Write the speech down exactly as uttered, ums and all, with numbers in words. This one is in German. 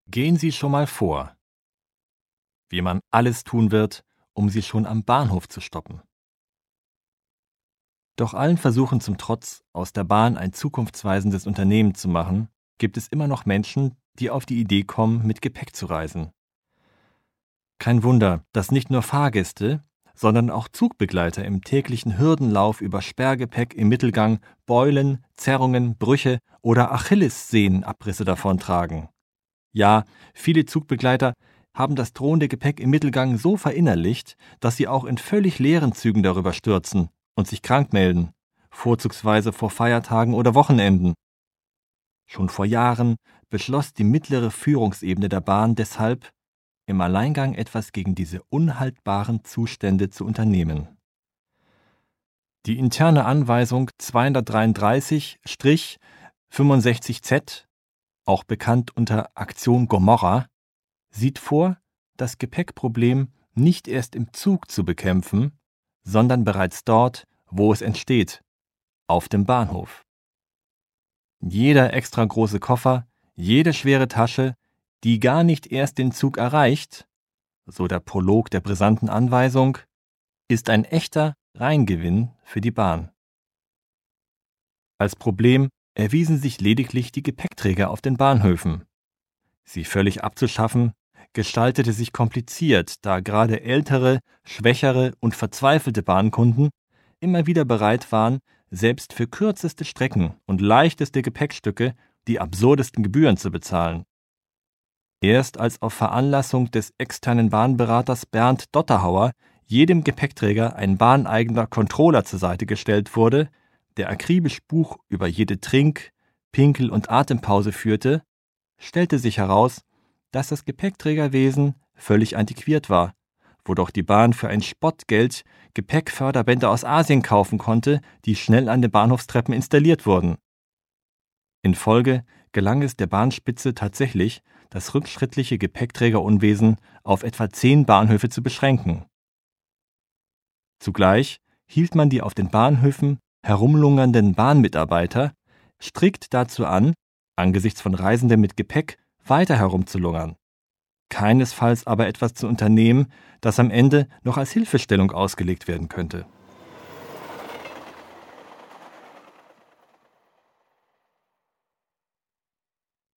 Gehen Sie schon mal vor, wie man alles tun wird, um Sie schon am Bahnhof zu stoppen. Doch allen Versuchen zum Trotz, aus der Bahn ein zukunftsweisendes Unternehmen zu machen, gibt es immer noch Menschen, die auf die Idee kommen, mit Gepäck zu reisen. Kein Wunder, dass nicht nur Fahrgäste, sondern auch Zugbegleiter im täglichen Hürdenlauf über Sperrgepäck im Mittelgang Beulen, Zerrungen, Brüche oder Achillessehnenabrisse davontragen. Ja, viele Zugbegleiter haben das drohende Gepäck im Mittelgang so verinnerlicht, dass sie auch in völlig leeren Zügen darüber stürzen und sich krank melden, vorzugsweise vor Feiertagen oder Wochenenden. Schon vor Jahren beschloss die mittlere Führungsebene der Bahn deshalb, im Alleingang etwas gegen diese unhaltbaren Zustände zu unternehmen. Die interne Anweisung zweihundertdreiunddreißig fünfundsechzig Z, auch bekannt unter Aktion Gomorra, sieht vor, das Gepäckproblem nicht erst im Zug zu bekämpfen, sondern bereits dort, wo es entsteht, auf dem Bahnhof. Jeder extra große Koffer, jede schwere Tasche, die gar nicht erst den Zug erreicht, so der Prolog der brisanten Anweisung, ist ein echter Reingewinn für die Bahn. Als Problem erwiesen sich lediglich die Gepäckträger auf den Bahnhöfen. Sie völlig abzuschaffen, gestaltete sich kompliziert, da gerade ältere, schwächere und verzweifelte Bahnkunden immer wieder bereit waren, selbst für kürzeste Strecken und leichteste Gepäckstücke die absurdesten Gebühren zu bezahlen. Erst als auf Veranlassung des externen Bahnberaters Bernd Dotterhauer jedem Gepäckträger ein bahneigener Controller zur Seite gestellt wurde, der akribisch Buch über jede Trink-, Pinkel- und Atempause führte, stellte sich heraus, dass das Gepäckträgerwesen völlig antiquiert war, wodurch die Bahn für ein Spottgeld Gepäckförderbänder aus Asien kaufen konnte, die schnell an den Bahnhofstreppen installiert wurden. In Folge gelang es der Bahnspitze tatsächlich, das rückschrittliche Gepäckträgerunwesen auf etwa zehn Bahnhöfe zu beschränken. Zugleich hielt man die auf den Bahnhöfen herumlungernden Bahnmitarbeiter strikt dazu an, angesichts von Reisenden mit Gepäck weiter herumzulungern. Keinesfalls aber etwas zu unternehmen, das am Ende noch als Hilfestellung ausgelegt werden könnte.